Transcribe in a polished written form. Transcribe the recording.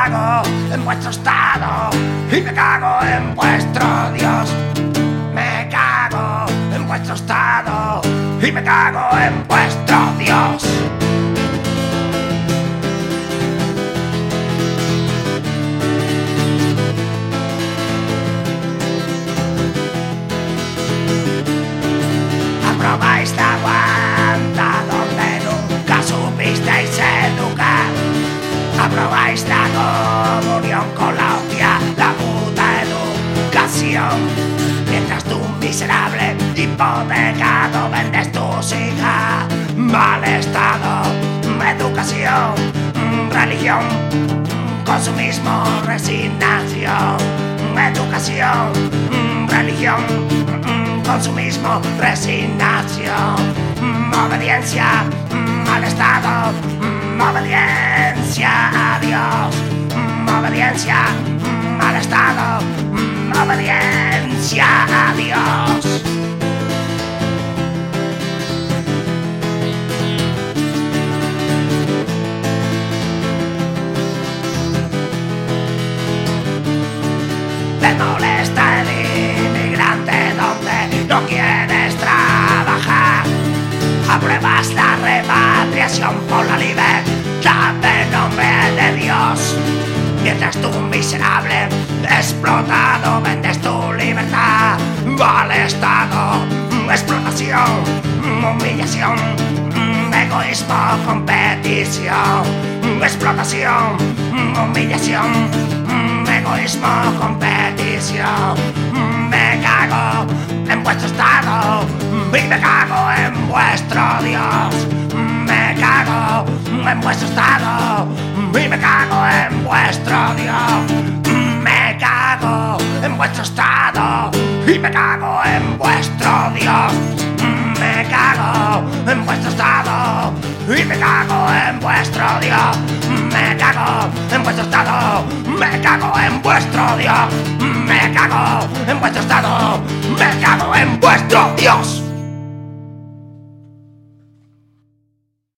cago en vuestro estado y me cago en vuestro Dios. Me cago en vuestro estado y me cago en vuestro Dios. Aprobáis la guanta donde nunca supisteis educar. Aprobáis la comunión con la hostia, la puta educación. Mientras tú, miserable, hipotecado, vendes tus hijas. Mal estado, educación, religión, consumismo, resignación. Educación, religión, consumismo, resignación, obediencia al Estado, obediencia a Dios, obediencia al Estado, obediencia a Dios. Te molesta el inmigrante donde no quieres trabajar. Apruebas la repatriación por la libertad en nombre de Dios. Mientras tú, miserable, explotado, vendes tu libertad al Estado. Explotación, humillación, egoísmo, competición. Explotación, humillación, egoísmo, competición. Me cago en vuestro estado y me cago en vuestro Dios. Me cago en vuestro estado y me cago en vuestro Dios. Me cago en vuestro estado y me cago en vuestro Dios. Me cago en vuestro estado y me cago en vuestro Dios. Me cago en vuestro estado, me cago en vuestro Dios. Me cago en vuestro estado, me cago en vuestro Dios.